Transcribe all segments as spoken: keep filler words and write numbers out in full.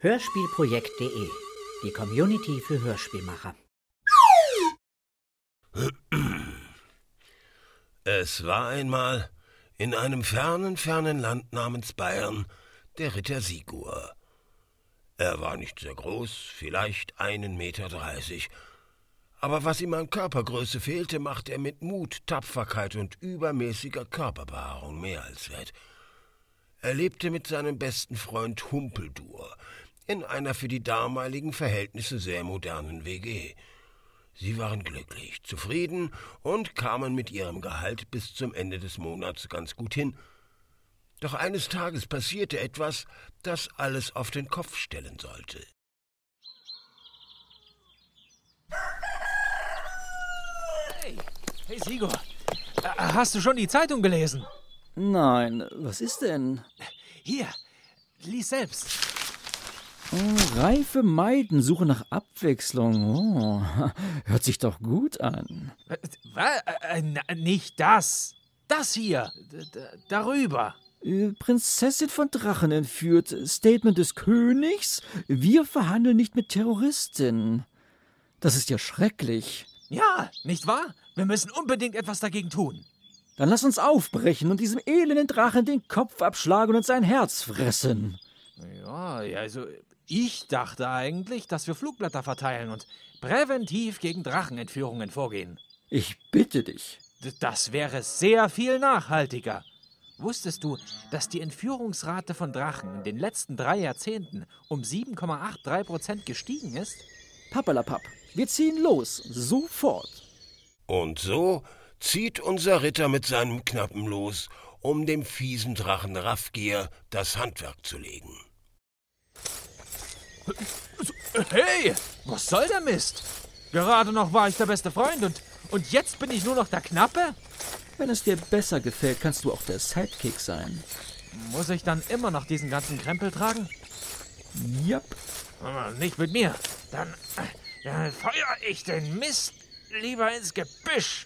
hörspielprojekt punkt de, die Community für Hörspielmacher. Es war einmal in einem fernen, fernen Land namens Bayern der Ritter Sigur. Er war nicht sehr groß, vielleicht einen Meter dreißig. Aber was ihm an Körpergröße fehlte, machte er mit Mut, Tapferkeit und übermäßiger Körperbehaarung mehr als wett. Er lebte mit seinem besten Freund Humpeldur in einer für die damaligen Verhältnisse sehr modernen W G. Sie waren glücklich, zufrieden und kamen mit ihrem Gehalt bis zum Ende des Monats ganz gut hin. Doch eines Tages passierte etwas, das alles auf den Kopf stellen sollte. Hey, hey Sigur, hast du schon die Zeitung gelesen? Nein, was ist denn? Hier, lies selbst. Oh, reife Maiden suchen nach Abwechslung. Oh, hört sich doch gut an. Was? Äh, äh, nicht das. Das hier. D- d- darüber. Äh, Prinzessin von Drachen entführt. Statement des Königs. Wir verhandeln nicht mit Terroristen. Das ist ja schrecklich. Ja, nicht wahr? Wir müssen unbedingt etwas dagegen tun. Dann lass uns aufbrechen und diesem elenden Drachen den Kopf abschlagen und sein Herz fressen. Ja, also ich dachte eigentlich, dass wir Flugblätter verteilen und präventiv gegen Drachenentführungen vorgehen. Ich bitte dich. D- Das wäre sehr viel nachhaltiger. Wusstest du, dass die Entführungsrate von Drachen in den letzten drei Jahrzehnten um sieben Komma dreiundachtzig Prozent gestiegen ist? Pappalapapp, wir ziehen los. Sofort. Und so zieht unser Ritter mit seinem Knappen los, um dem fiesen Drachen Raffgier das Handwerk zu legen. Hey, was soll der Mist? Gerade noch war ich der beste Freund und, und jetzt bin ich nur noch der Knappe? Wenn es dir besser gefällt, kannst du auch der Sidekick sein. Muss ich dann immer noch diesen ganzen Krempel tragen? Jap. Aber nicht mit mir. Dann, äh, dann feuer ich den Mist lieber ins Gebüsch.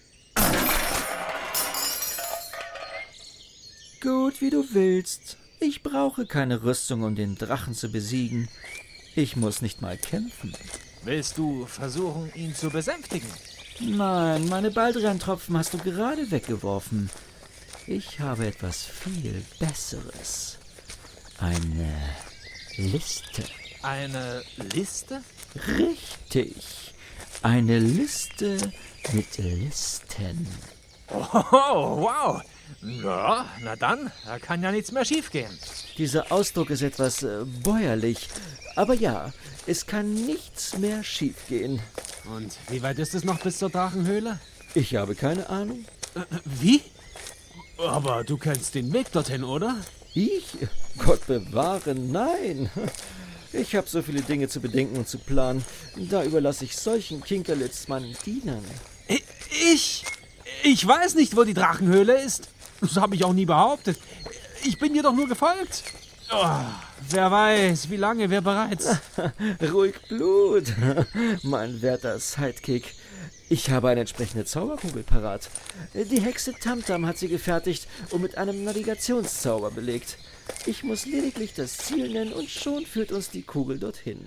Gut, wie du willst. Ich brauche keine Rüstung, um den Drachen zu besiegen. Ich muss nicht mal kämpfen. Willst du versuchen, ihn zu besänftigen? Nein, meine Baldrian-Tropfen hast du gerade weggeworfen. Ich habe etwas viel Besseres. Eine Liste. Eine Liste? Richtig. Eine Liste mit Listen. Oh, wow. Ja, na dann, da kann ja nichts mehr schiefgehen. Dieser Ausdruck ist etwas äh, bäuerlich. Aber ja, es kann nichts mehr schiefgehen. Und wie weit ist es noch bis zur Drachenhöhle? Ich habe keine Ahnung. Äh, wie? Aber du kennst den Weg dorthin, oder? Ich? Gott bewahre, nein. Ich habe so viele Dinge zu bedenken und zu planen. Da überlasse ich solchen Kinkerlitz meinen Dienern. Ich? Ich weiß nicht, wo die Drachenhöhle ist. Das habe ich auch nie behauptet. Ich bin dir doch nur gefolgt. Oh, wer weiß, wie lange wir bereits... Ruhig Blut, mein werter Sidekick. Ich habe eine entsprechende Zauberkugel parat. Die Hexe Tamtam hat sie gefertigt und mit einem Navigationszauber belegt. Ich muss lediglich das Ziel nennen und schon führt uns die Kugel dorthin.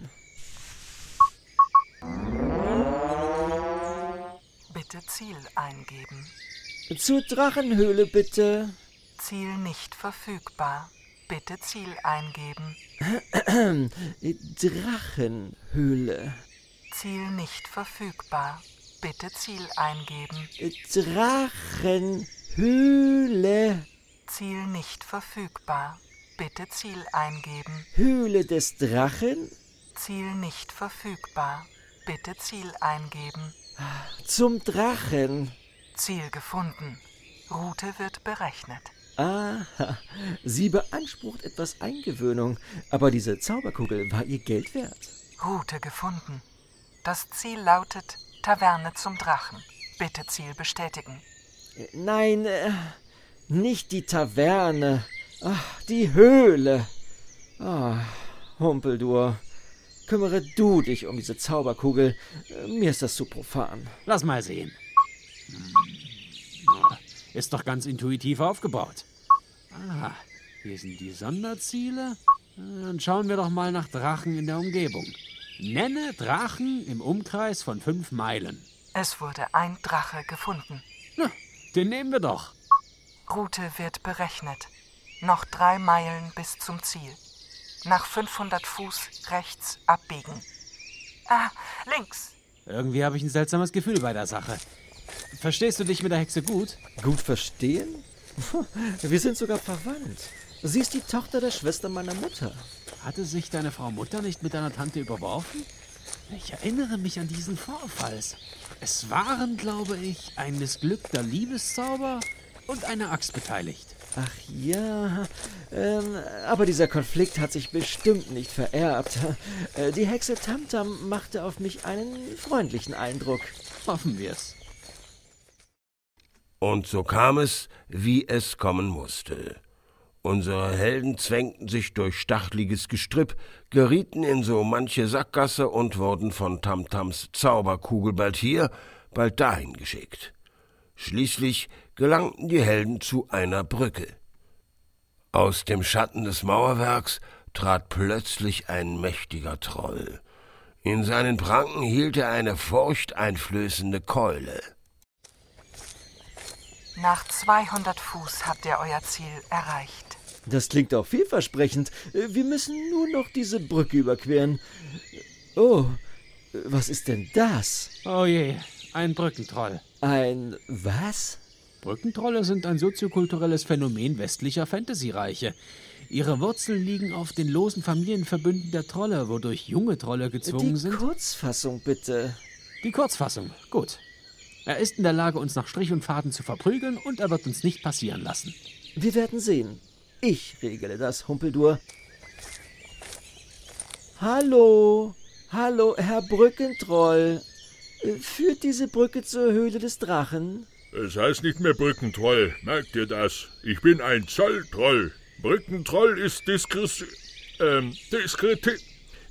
Bitte Ziel eingeben. Zur Drachenhöhle bitte. Ziel nicht verfügbar. Bitte Ziel eingeben. Drachenhöhle. Ziel nicht verfügbar. Bitte Ziel eingeben. Drachenhöhle. Ziel nicht verfügbar. Bitte Ziel eingeben. Höhle des Drachen? Ziel nicht verfügbar. Bitte Ziel eingeben. Zum Drachen. Ziel gefunden. Route wird berechnet. Aha, sie beansprucht etwas Eingewöhnung, aber diese Zauberkugel war ihr Geld wert. Route gefunden. Das Ziel lautet Taverne zum Drachen. Bitte Ziel bestätigen. Nein, äh, nicht die Taverne. Ach, die Höhle. Ah, Humpeldur, kümmere du dich um diese Zauberkugel. Mir ist das zu profan. Lass mal sehen. Ist doch ganz intuitiv aufgebaut. Ah, hier sind die Sonderziele. Dann schauen wir doch mal nach Drachen in der Umgebung. Nenne Drachen im Umkreis von fünf Meilen. Es wurde ein Drache gefunden. Na, den nehmen wir doch. Route wird berechnet. Noch drei Meilen bis zum Ziel. Nach fünfhundert Fuß rechts abbiegen. Ah, links. Irgendwie habe ich ein seltsames Gefühl bei der Sache. Verstehst du dich mit der Hexe gut? Gut verstehen? Wir sind sogar verwandt. Sie ist die Tochter der Schwester meiner Mutter. Hatte sich deine Frau Mutter nicht mit deiner Tante überworfen? Ich erinnere mich an diesen Vorfall. Es waren, glaube ich, ein missglückter Liebeszauber und eine Axt beteiligt. Ach ja, ähm, aber dieser Konflikt hat sich bestimmt nicht vererbt. Äh, Die Hexe Tamtam machte auf mich einen freundlichen Eindruck. Hoffen wir's. Und so kam es, wie es kommen musste. Unsere Helden zwängten sich durch stachliges Gestrüpp, gerieten in so manche Sackgasse und wurden von Tamtams Zauberkugel bald hier, bald dahin geschickt. Schließlich gelangten die Helden zu einer Brücke. Aus dem Schatten des Mauerwerks trat plötzlich ein mächtiger Troll. In seinen Pranken hielt er eine furchteinflößende Keule. Nach zweihundert Fuß habt ihr euer Ziel erreicht. Das klingt auch vielversprechend. Wir müssen nur noch diese Brücke überqueren. Oh, was ist denn das? Oh je, ein Brückentroll. Ein was? Brückentrolle sind ein soziokulturelles Phänomen westlicher Fantasy-Reiche. Ihre Wurzeln liegen auf den losen Familienverbünden der Trolle, wodurch junge Trolle gezwungen Die sind. Kurzfassung bitte. Die Kurzfassung, gut. Er ist in der Lage, uns nach Strich und Faden zu verprügeln, und er wird uns nicht passieren lassen. Wir werden sehen. Ich regle das, Humpeldurr. Hallo, hallo, Herr Brückentroll. Äh, Führt diese Brücke zur Höhle des Drachen? Es heißt nicht mehr Brückentroll, merkt ihr das? Ich bin ein Zolltroll. Brückentroll ist diskret... Ähm, diskret... Äh,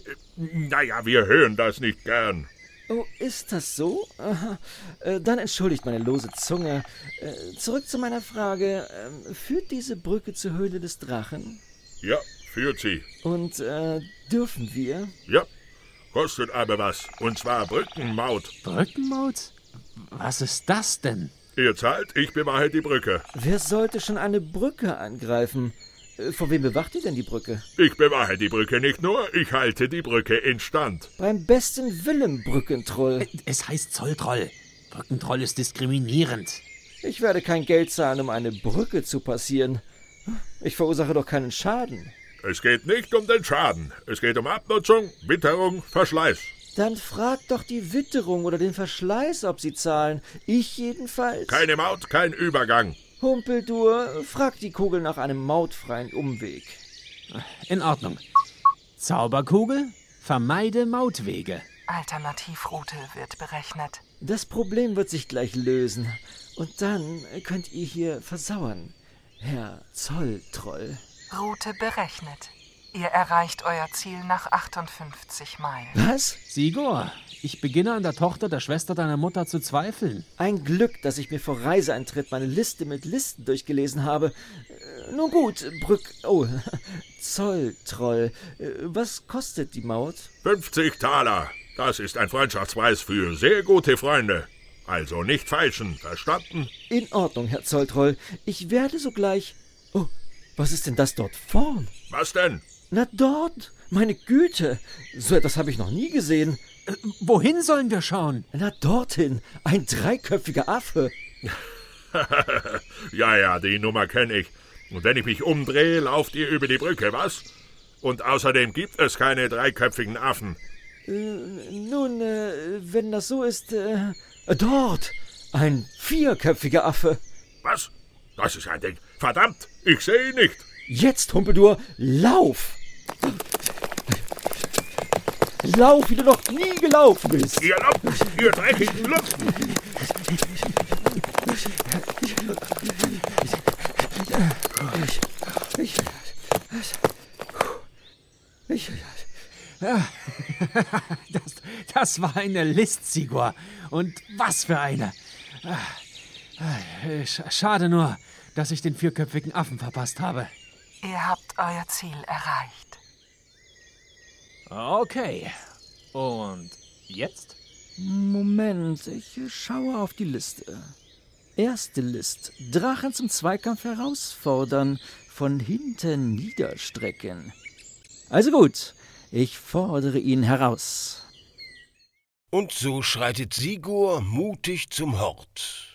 naja, wir hören das nicht gern. Oh, ist das so? Aha. Äh, Dann entschuldigt meine lose Zunge. Äh, Zurück zu meiner Frage. Ähm, Führt diese Brücke zur Höhle des Drachen? Ja, führt sie. Und äh, dürfen wir? Ja, kostet aber was. Und zwar Brückenmaut. Brückenmaut? Was ist das denn? Ihr zahlt, ich bewache die Brücke. Wer sollte schon eine Brücke angreifen? Äh, Vor wem bewacht ihr denn die Brücke? Ich bewache die Brücke nicht nur, ich halte die Brücke instand. Beim besten Willen, Brückentroll. Es heißt Zolltroll. Brückentroll ist diskriminierend. Ich werde kein Geld zahlen, um eine Brücke zu passieren. Ich verursache doch keinen Schaden. Es geht nicht um den Schaden. Es geht um Abnutzung, Witterung, Verschleiß. Dann fragt doch die Witterung oder den Verschleiß, ob sie zahlen. Ich jedenfalls. Keine Maut, kein Übergang. Humpeldurr, frag die Kugel nach einem mautfreien Umweg. In Ordnung. Zauberkugel, vermeide Mautwege. Alternativroute wird berechnet. Das Problem wird sich gleich lösen. Und dann könnt ihr hier versauern, Herr Zolltroll. Route berechnet. Ihr erreicht euer Ziel nach achtundfünfzig Meilen. Was? Sigor, ich beginne an der Tochter der Schwester deiner Mutter zu zweifeln. Ein Glück, dass ich mir vor Reiseeintritt meine Liste mit Listen durchgelesen habe. Äh, Nun gut, Brück... Oh, Zolltroll. Äh, Was kostet die Maut? fünfzig Taler. Das ist ein Freundschaftspreis für sehr gute Freunde. Also nicht falschen, verstanden? In Ordnung, Herr Zolltroll. Ich werde sogleich... Oh, was ist denn das dort vorn? Was denn? Na dort, meine Güte. So etwas habe ich noch nie gesehen. Äh, wohin sollen wir schauen? Na dorthin, ein dreiköpfiger Affe. Ja, ja, die Nummer kenne ich. Und wenn ich mich umdrehe, lauft ihr über die Brücke, was? Und außerdem gibt es keine dreiköpfigen Affen. Äh, nun, äh, wenn das so ist... Äh, dort, ein vierköpfiger Affe. Was? Das ist ein Ding. Verdammt, ich sehe ihn nicht. Jetzt, Humpeldurr, lauf! Lauf, wie du noch nie gelaufen bist! Ihr Lappen, ihr dreckigen Lumpen. Ich, ich, ich, Das, das war eine List, Sigor. Und was für eine. Äh, sch- Schade nur, dass ich den vierköpfigen Affen verpasst habe. Ihr habt euer Ziel erreicht. Okay. Und jetzt? Moment, ich schaue auf die Liste. Erste List. Drachen zum Zweikampf herausfordern, von hinten niederstrecken. Also gut, ich fordere ihn heraus. Und so schreitet Sigur mutig zum Hort.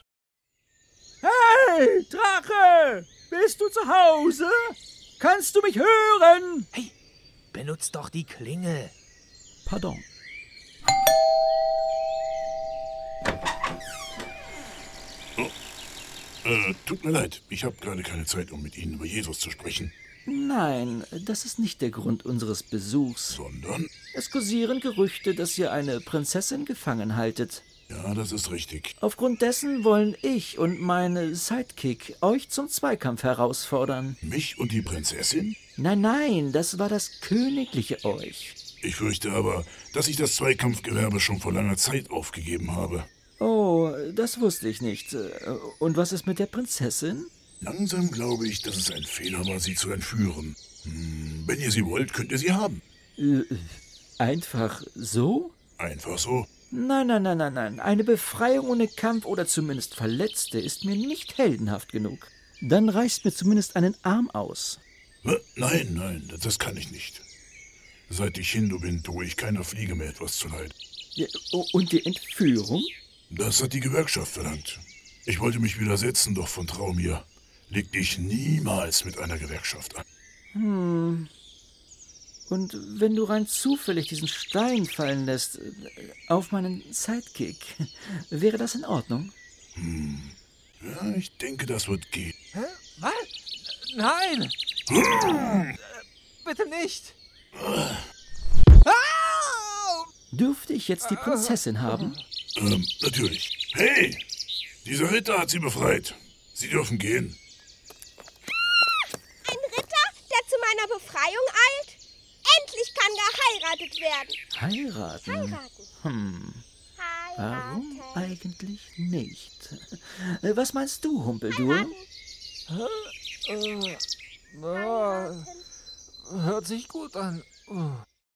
Hey, Drache! Bist du zu Hause? Kannst du mich hören? Hey, benutz doch die Klingel. Pardon. Äh, tut mir leid, ich habe gerade keine Zeit, um mit Ihnen über Jesus zu sprechen. Nein, das ist nicht der Grund unseres Besuchs. Sondern? Es kursieren Gerüchte, dass ihr eine Prinzessin gefangen haltet. Ja, das ist richtig. Aufgrund dessen wollen ich und meine Sidekick euch zum Zweikampf herausfordern. Mich und die Prinzessin? Nein, nein, das war das königliche Euch. Ich fürchte aber, dass ich das Zweikampfgewerbe schon vor langer Zeit aufgegeben habe. Oh, das wusste ich nicht. Und was ist mit der Prinzessin? Langsam glaube ich, dass es ein Fehler war, sie zu entführen. Hm, wenn ihr sie wollt, könnt ihr sie haben. Äh, einfach so? Einfach so? Nein, nein, nein, nein, nein. Eine Befreiung ohne Kampf oder zumindest Verletzte ist mir nicht heldenhaft genug. Dann reißt mir zumindest einen Arm aus. Nein, nein, das kann ich nicht. Seit ich Hindu bin, tue ich keiner Fliege mehr etwas zuleid. Ja, und die Entführung? Das hat die Gewerkschaft verlangt. Ich wollte mich widersetzen, doch von Traumir legte ich niemals mit einer Gewerkschaft an. Hm. Und wenn du rein zufällig diesen Stein fallen lässt, auf meinen Sidekick, wäre das in Ordnung? Hm. Ja, ich denke, das wird gehen. Hä? Was? Nein! Hm. Bitte nicht! Dürfte ich jetzt die Prinzessin haben? Ähm, natürlich. Hey! Dieser Ritter hat sie befreit. Sie dürfen gehen. Ein Ritter, der zu meiner Befreiung eilt? Endlich kann geheiratet werden. Heiraten? Heiraten. Hm. Warum Heiraten. eigentlich nicht? Was meinst du, Humpeldur? Äh, äh, hört sich gut an. Uh.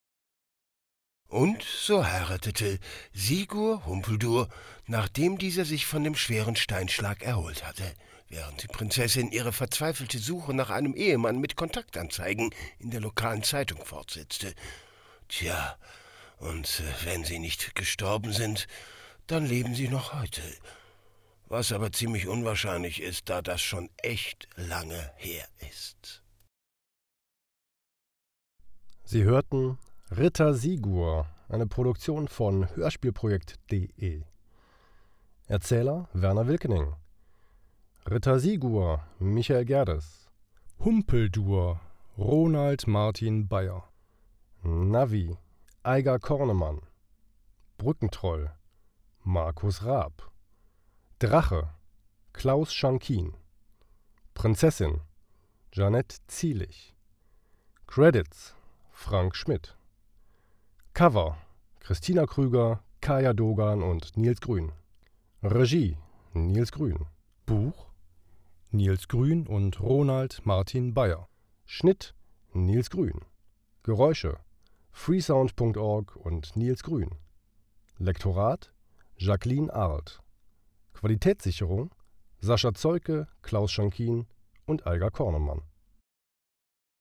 Und so heiratete Sigur Humpeldur, nachdem dieser sich von dem schweren Steinschlag erholt hatte, während die Prinzessin ihre verzweifelte Suche nach einem Ehemann mit Kontaktanzeigen in der lokalen Zeitung fortsetzte. Tja, und wenn sie nicht gestorben sind, dann leben sie noch heute. Was aber ziemlich unwahrscheinlich ist, da das schon echt lange her ist. Sie hörten Ritter Sigur, eine Produktion von hörspielprojekt punkt de. Erzähler Werner Wilkening. Ritter Sigur Michael Gerdes. Humpeldur Ronald Martin Bayer. Navi Eiger Kornemann. Brückentroll Markus Raab. Drache Klaus Schankin. Prinzessin Jeanette Zielich. Credits Frank Schmidt. Cover Christina Krüger, Kaya Dogan und Nils Grün. Regie Nils Grün. Buch Nils Grün und Ronald Martin Bayer. Schnitt Nils Grün. Geräusche freesound punkt org und Nils Grün. Lektorat Jacqueline Arlt. Qualitätssicherung Sascha Zeuke, Klaus Schankin und Eiger Kornemann.